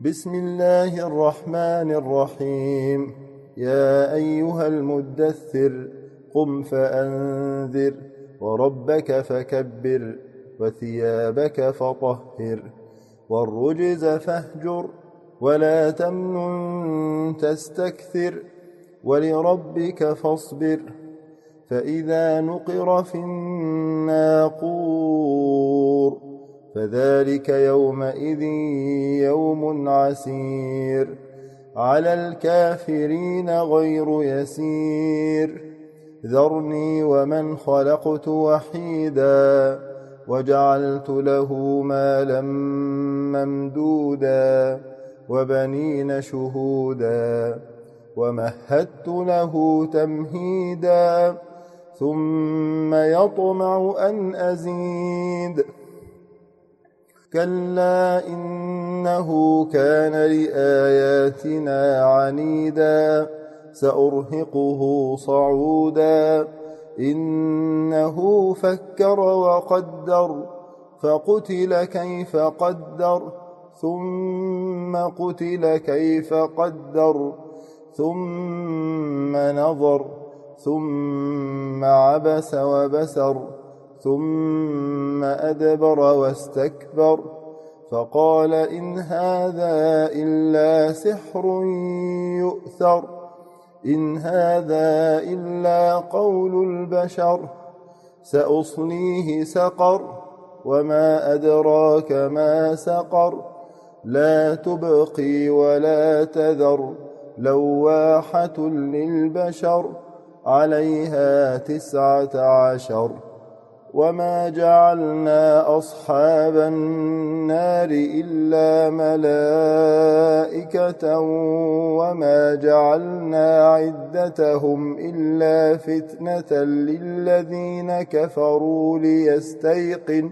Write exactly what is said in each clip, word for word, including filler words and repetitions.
بسم الله الرحمن الرحيم. يا أيها المدثر قم فأنذر وربك فكبر وثيابك فطهر والرجز فاهجر ولا تمنن تستكثر ولربك فاصبر فإذا نقر في الناقور فذلك يومئذ يوم عسير على الكافرين غير يسير ذرني ومن خلقت وحيدا وجعلت له مالا ممدودا وبنين شهودا ومهدت له تمهيدا ثم يطمع أن أزيد كلا إنه كان لآياتنا عنيدا سأرهقه صعودا إنه فكر وقدر فقتل كيف قدر ثم قتل كيف قدر ثم نظر ثم عبس وبسر ثم أدبر واستكبر فقال إن هذا إلا سحر يؤثر إن هذا إلا قول البشر سأصليه سقر وما أدراك ما سقر لا تبقي ولا تذر لواحة للبشر عليها تسعة عشر وما جعلنا أصحاب النار إلا ملائكة وما جعلنا عدتهم إلا فتنة للذين كفروا ليستيقن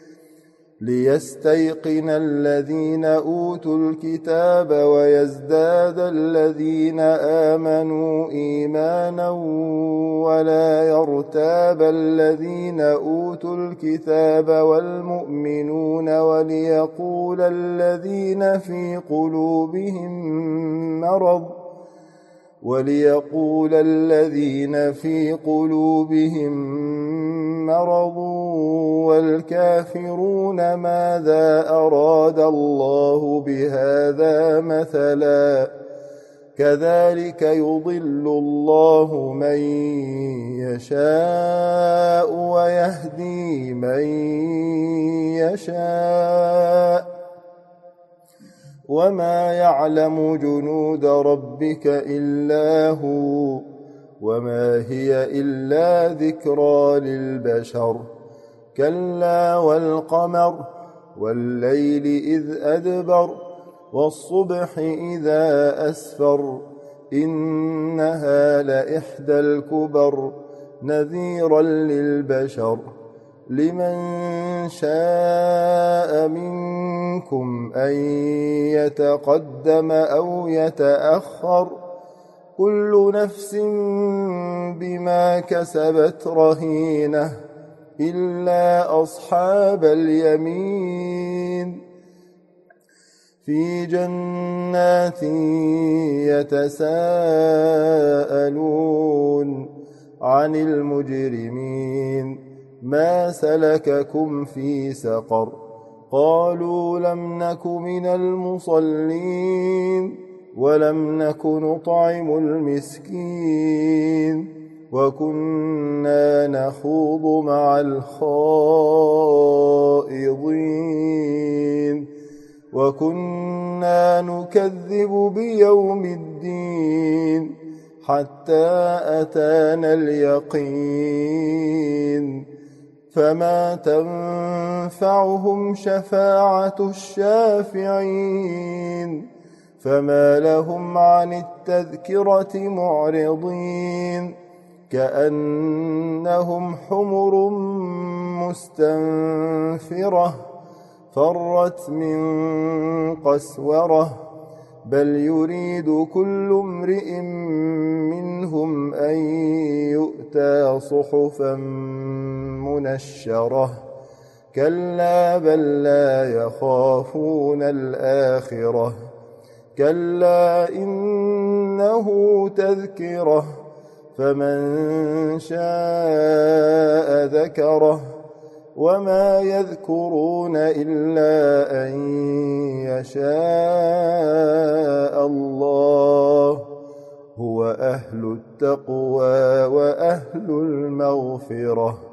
ليستيقن الذين أوتوا الكتاب ويزداد الذين آمنوا إيمانا ولا يرتاب الذين أوتوا الكتاب والمؤمنون وليقول الذين في قلوبهم مرض وليقول الذين في قلوبهم مرض والكافرون ماذا أراد الله بهذا مثلا كذلك يضل الله من يشاء ويهدي من يشاء وما يعلم جنود ربك إلا هو وما هي إلا ذكرى للبشر كلا والقمر والليل إذ أدبر والصبح إذا أسفر إنها لإحدى الكبر نذيرا للبشر لمن شاء منكم أن يتقدم أو يتأخر كل نفس بما كسبت رهينة إلا أصحاب اليمين في جنات يتساءلون عن المجرمين ما سلككم في سقر قالوا لم نك من المصلين ولم نك نطعم المسكين وكنا نخوض مع الخائضين وكنا نكذب بيوم الدين حتى أتانا اليقين فما تنفعهم شفاعة الشافعين فما لهم عن التذكرة معرضين كأنهم حمر مستنفرة فرت من قسورة بل يريد كل امرئ منهم أن يؤتى صحفا منشرة كلا بل لا يخافون الآخرة كلا إنه تذكرة فمن شاء ذكره وما يذكرون إلا أن يشاء الله هو أهل التقوى وأهل المغفرة